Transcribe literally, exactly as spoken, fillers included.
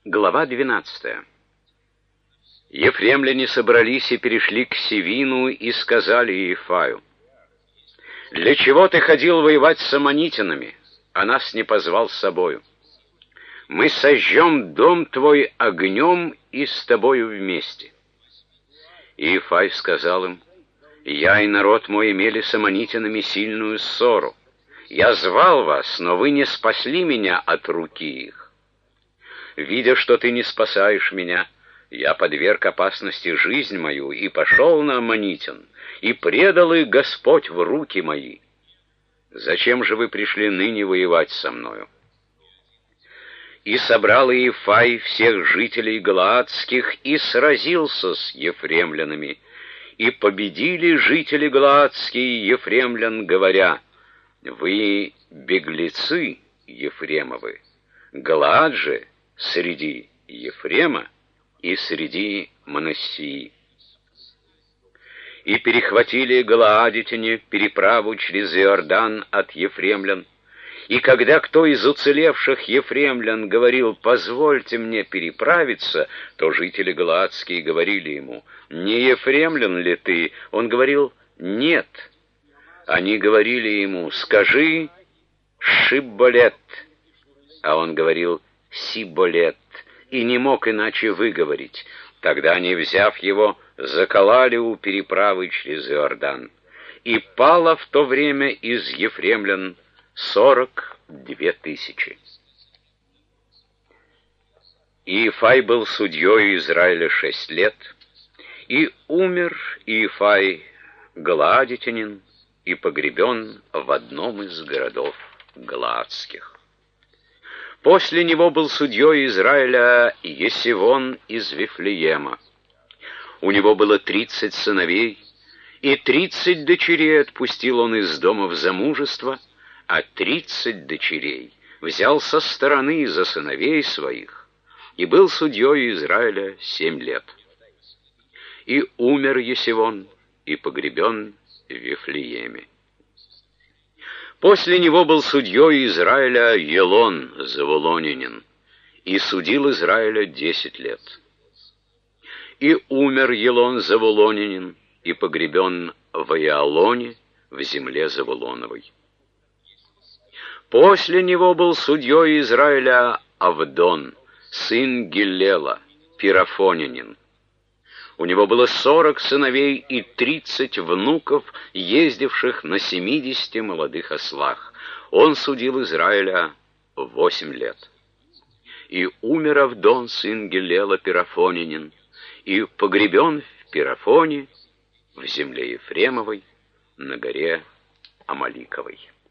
Глава двенадцатая. Ефремляне собрались и перешли к Севину и сказали Иефаю: «Для чего ты ходил воевать с аммонитянами, а нас не позвал с собою? Мы сожжем дом твой огнем и с тобою вместе». Иефай сказал им: «Я и народ мой имели с аммонитянами сильную ссору. Я звал вас, но вы не спасли меня от руки их. Видя, что ты не спасаешь меня, я подверг опасности жизнь мою и пошел на аммонитян, и предал их Господь в руки мои. Зачем же вы пришли ныне воевать со мною?» И собрал Иефай всех жителей галаадских и сразился с ефремлянами, и победили жители галаадские ефремлян, говоря: «Вы беглецы Ефремовы, Галаад же среди Ефрема и среди Манассии». И перехватили галаадитяне переправу через Иордан от ефремлян, и когда кто из уцелевших ефремлян говорил: «Позвольте мне переправиться», то жители галаадские говорили ему: «Не ефремлян ли ты?» Он говорил: «Нет». Они говорили ему: «Скажи Шибболет», а он говорил: «Сиболет», и не мог иначе выговорить. Тогда они, взяв его, закололи у переправы через Иордан. И пало в то время из ефремлян сорок две тысячи. Иефай был судьей Израиля шесть лет, и умер Иефай галаадитянин, и погребен в одном из городов галаадских. После него был судьей Израиля Есивон из Вифлеема. У него было тридцать сыновей, и тридцать дочерей отпустил он из дома в замужество, а тридцать дочерей взял со стороны за сыновей своих, и был судьей Израиля семь лет. И умер Есивон, и погребен в Вифлееме. После него был судьей Израиля Елон завулонянин, и судил Израиля десять лет. И умер Елон завулонянин, и погребен в Иалоне, в земле Завулоновой. После него был судьей Израиля Авдон, сын Гиллела, пирафонянин. У него было сорок сыновей и тридцать внуков, ездивших на семидесяти молодых ослах. Он судил Израиля восемь лет. И умер Авдон, сын Гиллела, пирафонянин, и погребен в Пирафоне, в земле Ефремовой, на горе Амаликовой.